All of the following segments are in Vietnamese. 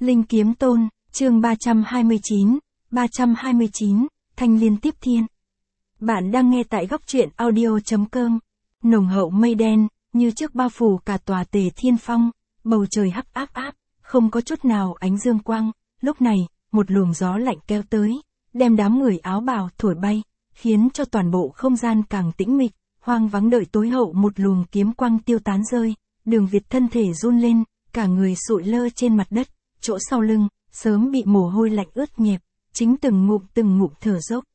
Linh Kiếm Tôn, chương 329, Thanh Liên Tiếp Thiên. Bạn đang nghe tại góc truyện audio.com. Nồng hậu mây đen, như trước bao phủ cả tòa Tề Thiên Phong, bầu trời hắc áp, không có chút nào ánh dương quang. Lúc này, một luồng gió lạnh kéo tới, đem đám người áo bào thổi bay, khiến cho toàn bộ không gian càng tĩnh mịch, hoang vắng đợi tối hậu một luồng kiếm quang tiêu tán rơi. Đường Việt thân thể run lên, cả người sụi lơ trên mặt đất, chỗ sau lưng, sớm bị mồ hôi lạnh ướt nhẹp, chính từng ngụm thở dốc.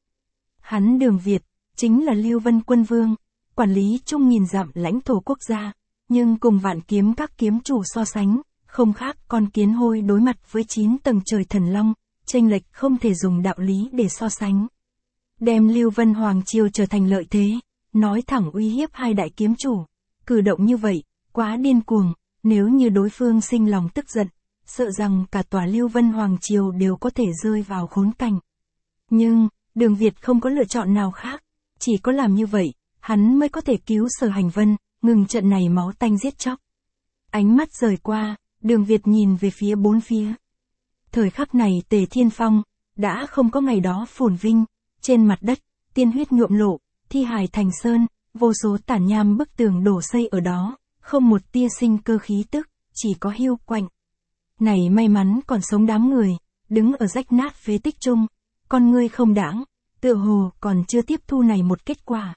Hắn Đường Việt, chính là Lưu Vân Quân Vương, quản lý chung nghìn dặm lãnh thổ quốc gia, nhưng cùng Vạn Kiếm các kiếm chủ so sánh, không khác con kiến hôi đối mặt với 9 tầng trời thần long, chênh lệch không thể dùng đạo lý để so sánh. Đem Lưu Vân Hoàng Triều trở thành lợi thế, nói thẳng uy hiếp hai đại kiếm chủ, cử động như vậy, quá điên cuồng, nếu như đối phương sinh lòng tức giận, sợ rằng cả tòa Lưu Vân Hoàng Triều đều có thể rơi vào khốn cảnh. Nhưng, Đường Việt không có lựa chọn nào khác, chỉ có làm như vậy, hắn mới có thể cứu Sở Hành Vân, ngừng trận này máu tanh giết chóc. Ánh mắt rời qua, Đường Việt nhìn về phía bốn phía. Thời khắc này Tề Thiên Phong, đã không có ngày đó phồn vinh, trên mặt đất, tiên huyết nhuộm lộ, thi hài thành sơn, vô số tản nham bức tường đổ xây ở đó, không một tia sinh cơ khí tức, chỉ có hiu quạnh. Này may mắn còn sống đám người, đứng ở rách nát phế tích chung, con ngươi không đãng, tựa hồ còn chưa tiếp thu này một kết quả.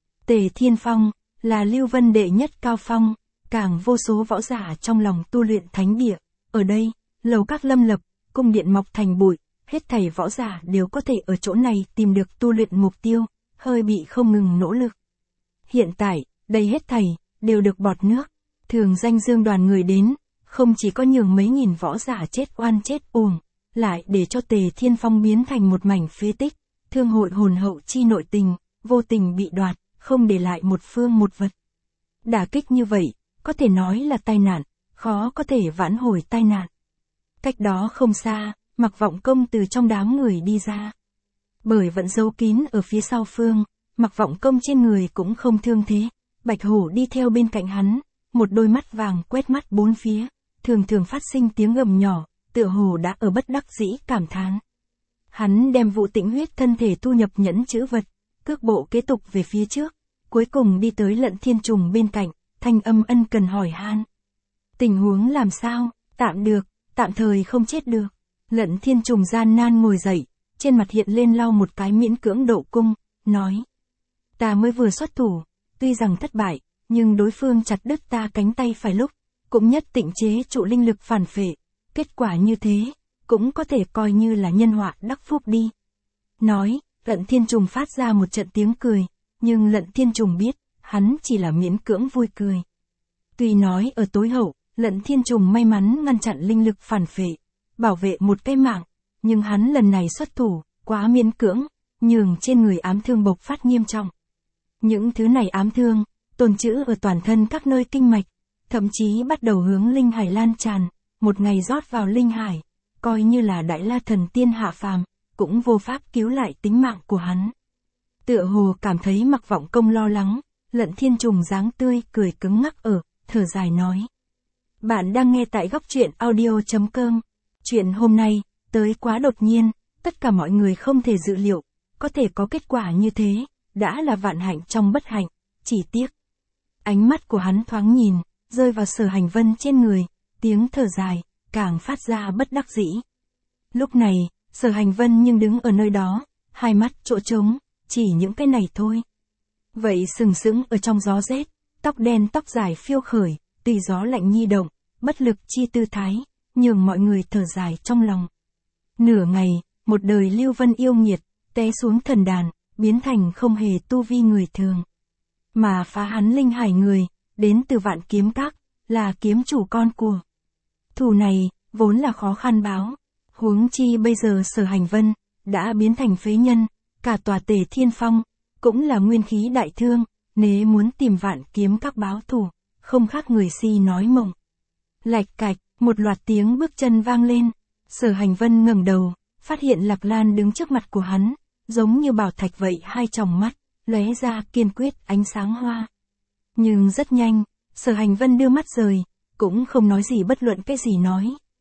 Tề Thiên Phong, là Lưu Vân đệ nhất cao phong, càng vô số võ giả trong lòng tu luyện thánh địa, ở đây, lầu các lâm lập, cung điện mọc thành bụi, hết thảy võ giả đều có thể ở chỗ này tìm được tu luyện mục tiêu, hơi bị không ngừng nỗ lực. Hiện tại, đây hết thảy, đều được bọt nước, thường danh dương đoàn người đến, không chỉ có nhường mấy nghìn võ giả chết oan chết uổng, lại để cho Tề Thiên Phong biến thành một mảnh phế tích, thương hội hồn hậu chi nội tình, vô tình bị đoạt, không để lại một phương một vật. Đả kích như vậy, có thể nói là tai nạn, khó có thể vãn hồi tai nạn. Cách đó không xa, Mặc Vọng Công từ trong đám người đi ra. Bởi vẫn giấu kín ở phía sau phương, Mặc Vọng Công trên người cũng không thương thế, Bạch Hổ đi theo bên cạnh hắn, một đôi mắt vàng quét mắt bốn phía, thường phát sinh tiếng gầm nhỏ, tựa hồ đã ở bất đắc dĩ cảm thán. Hắn đem Vũ Tĩnh Huyết thân thể thu nhập nhẫn chữ vật, cước bộ kế tục về phía trước, cuối cùng đi tới Lận Thiên Trùng bên cạnh, thanh âm ân cần hỏi han. Tình huống làm sao? Tạm được, tạm thời không chết được. Lận Thiên Trùng gian nan ngồi dậy, trên mặt hiện lên lau một cái miễn cưỡng độ cung, nói. Ta mới vừa xuất thủ, tuy rằng thất bại, nhưng đối phương chặt đứt ta cánh tay phải lúc, cũng nhất định chế trụ linh lực phản phệ. Kết quả như thế, cũng có thể coi như là nhân họa đắc phúc đi. Nói, Lận Thiên Trùng phát ra một trận tiếng cười, nhưng Lận Thiên Trùng biết, hắn chỉ là miễn cưỡng vui cười. Tuy nói ở tối hậu, Lận Thiên Trùng may mắn ngăn chặn linh lực phản phệ, bảo vệ một cái mạng, nhưng hắn lần này xuất thủ, quá miễn cưỡng, nhường trên người ám thương bộc phát nghiêm trọng. Những thứ này ám thương, tồn trữ ở toàn thân các nơi kinh mạch, thậm chí bắt đầu hướng linh hải lan tràn, một ngày rót vào linh hải, coi như là Đại La Thần Tiên hạ phàm, cũng vô pháp cứu lại tính mạng của hắn. Tựa hồ cảm thấy Mặc Vọng Công lo lắng, Lận Thiên Trùng dáng tươi cười cứng ngắc ở, thở dài nói. Bạn đang nghe tại góc truyện audio.com. Chuyện hôm nay, tới quá đột nhiên, tất cả mọi người không thể dự liệu, có thể có kết quả như thế, đã là vạn hạnh trong bất hạnh, chỉ tiếc. Ánh mắt của hắn thoáng nhìn, rơi vào Sở Hành Vân trên người, tiếng thở dài, càng phát ra bất đắc dĩ. Lúc này, Sở Hành Vân nhưng đứng ở nơi đó, hai mắt chỗ trống, chỉ những cái này thôi. Vậy sừng sững ở trong gió rét, tóc đen tóc dài phiêu khởi, tùy gió lạnh nhi động, bất lực chi tư thái, nhường mọi người thở dài trong lòng. Nửa ngày, một đời Lưu Vân yêu nghiệt, té xuống thần đàn, biến thành không hề tu vi người thường. Mà phá hắn linh hải người, đến từ Vạn Kiếm Các, là kiếm chủ con của. Thù này, vốn là khó khăn báo, huống chi bây giờ Sở Hành Vân, đã biến thành phế nhân, cả tòa Tề Thiên Phong, cũng là nguyên khí đại thương, nếu muốn tìm Vạn Kiếm Các báo thù, không khác người si nói mộng. Lạch cạch, một loạt tiếng bước chân vang lên, Sở Hành Vân ngẩng đầu, phát hiện Lạc Lan đứng trước mặt của hắn, giống như bảo thạch vậy, hai tròng mắt, lóe ra kiên quyết ánh sáng hoa. Nhưng rất nhanh, Sở Hành Vân đưa mắt rời, cũng không nói gì bất luận cái gì nói,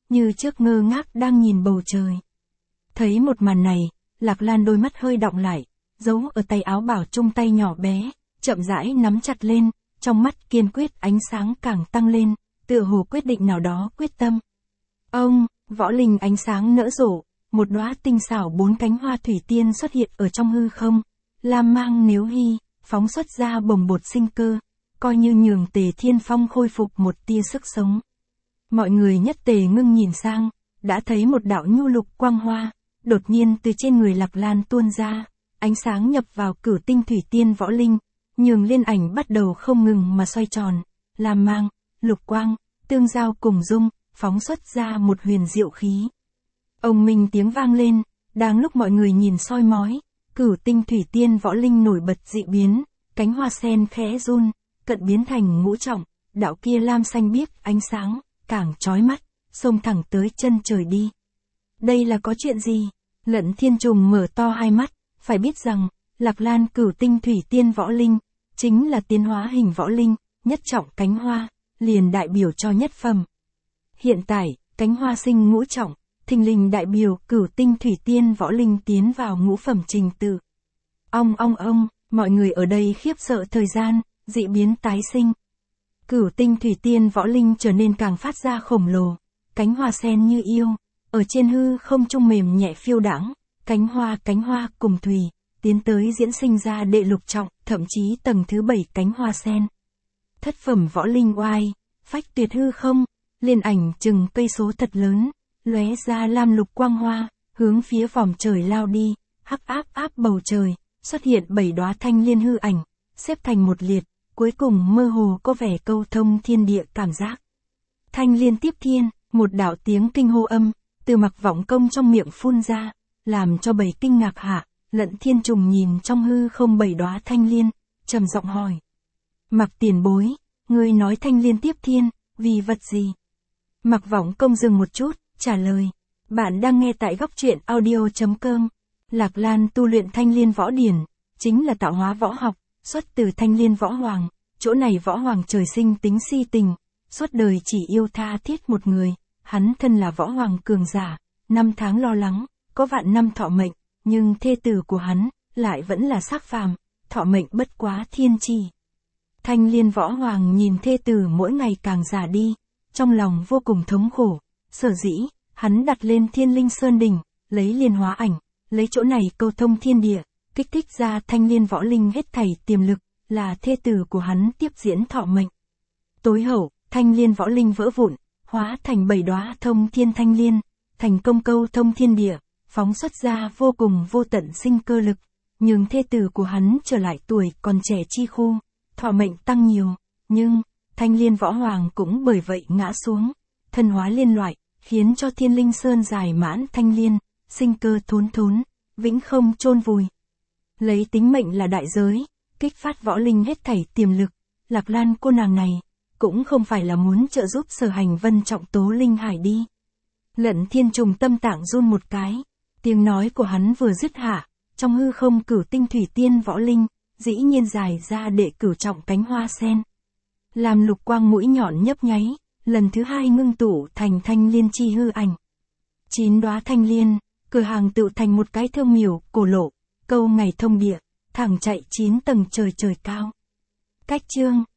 như trước ngơ ngác đang nhìn bầu trời. Thấy một màn này, Lạc Lan đôi mắt hơi đọng lại, giấu ở tay áo bảo chung tay nhỏ bé, chậm rãi nắm chặt lên, trong mắt kiên quyết ánh sáng càng tăng lên, tựa hồ quyết định nào đó quyết tâm. Ông, võ linh ánh sáng nở rộ, một đóa tinh xảo 4 cánh hoa thủy tiên xuất hiện ở trong hư không, lam mang nếu hy, phóng xuất ra bồng bột sinh cơ, coi như nhường Tề Thiên Phong khôi phục một tia sức sống. Mọi người nhất tề ngưng nhìn sang, đã thấy một đạo nhu lục quang hoa, đột nhiên từ trên người Lạc Lan tuôn ra, ánh sáng nhập vào cửu tinh thủy tiên võ linh, nhường liên ảnh bắt đầu không ngừng mà xoay tròn, lam mang, lục quang, tương giao cùng dung, phóng xuất ra một huyền diệu khí. Ông minh tiếng vang lên, đang lúc mọi người nhìn soi mói, cửu tinh thủy tiên võ linh nổi bật dị biến, cánh hoa sen khẽ run, cận biến thành ngũ trọng, đạo kia lam xanh biếc ánh sáng, càng chói mắt, xông thẳng tới chân trời đi. Đây là có chuyện gì? Lận Thiên Trùng mở to hai mắt, phải biết rằng, Lạc Lan cửu tinh thủy tiên võ linh, chính là tiến hóa hình võ linh, nhất trọng cánh hoa, liền đại biểu cho nhất phẩm. Hiện tại, cánh hoa sinh ngũ trọng, thình lình đại biểu cửu tinh thủy tiên võ linh tiến vào ngũ phẩm trình tự. Ong, mọi người ở đây khiếp sợ thời gian, dị biến tái sinh. Cửu tinh thủy tiên võ linh trở nên càng phát ra khổng lồ, cánh hoa sen như yêu, ở trên hư không trung mềm nhẹ phiêu đãng, cánh hoa cùng thủy, tiến tới diễn sinh ra đệ lục trọng, thậm chí tầng thứ 7 cánh hoa sen. Thất phẩm võ linh oai, phách tuyệt hư không, liên ảnh chừng cây số thật lớn, lóe ra lam lục quang hoa, hướng phía vòm trời lao đi, hắc áp bầu trời, xuất hiện 7 đóa thanh liên hư ảnh, xếp thành một liệt, cuối cùng mơ hồ có vẻ câu thông thiên địa cảm giác. Thanh liên tiếp thiên, một đạo tiếng kinh hô âm, từ Mặc Võng Công trong miệng phun ra, làm cho bầy kinh ngạc hạ, Lận Thiên Trùng nhìn trong hư không 7 đóa thanh liên, trầm giọng hỏi. Mặc tiền bối, ngươi nói thanh liên tiếp thiên, vì vật gì? Mặc Võng Công dừng một chút, trả lời. Bạn đang nghe tại góc truyện audio.com. Lạc Lan tu luyện thanh liên võ điển, chính là tạo hóa võ học, xuất từ thanh liên võ hoàng, chỗ này võ hoàng trời sinh tính si tình, suốt đời chỉ yêu tha thiết một người, hắn thân là võ hoàng cường giả, 5 tháng lo lắng, có vạn năm thọ mệnh, nhưng thê tử của hắn, lại vẫn là xác phàm, thọ mệnh bất quá thiên trì. Thanh liên võ hoàng nhìn thê tử mỗi ngày càng già đi, trong lòng vô cùng thống khổ, sở dĩ, hắn đặt lên Thiên Linh Sơn Đỉnh, lấy liên hóa ảnh, lấy chỗ này câu thông thiên địa, kích thích ra thanh liên võ linh hết thảy tiềm lực, là thê tử của hắn tiếp diễn thọ mệnh. Tối hậu, thanh liên võ linh vỡ vụn, hóa thành 7 đóa thông thiên thanh liên, thành công câu thông thiên địa, phóng xuất ra vô cùng vô tận sinh cơ lực, nhưng thê tử của hắn trở lại tuổi còn trẻ chi khu, thọ mệnh tăng nhiều, nhưng, thanh liên võ hoàng cũng bởi vậy ngã xuống, thân hóa liên loại, khiến cho Thiên Linh Sơn dài mãn thanh liên, sinh cơ thốn thốn, vĩnh không chôn vùi. Lấy tính mệnh là đại giới, kích phát võ linh hết thảy tiềm lực, Lạc Lan cô nàng này, cũng không phải là muốn trợ giúp Sở Hành Vân trọng tố linh hải đi. Lận Thiên Trùng tâm tạng run một cái, tiếng nói của hắn vừa dứt hạ, trong hư không cửu tinh thủy tiên võ linh, dĩ nhiên dài ra đệ cửu trọng cánh hoa sen. Làm lục quang mũi nhọn nhấp nháy, lần thứ 2 ngưng tụ thành thanh liên chi hư ảnh. 9 đóa thanh liên, cửa hàng tự thành một cái thương miểu, cổ lộ, câu ngày thông địa, thẳng chạy 9 tầng trời cao. Cách chương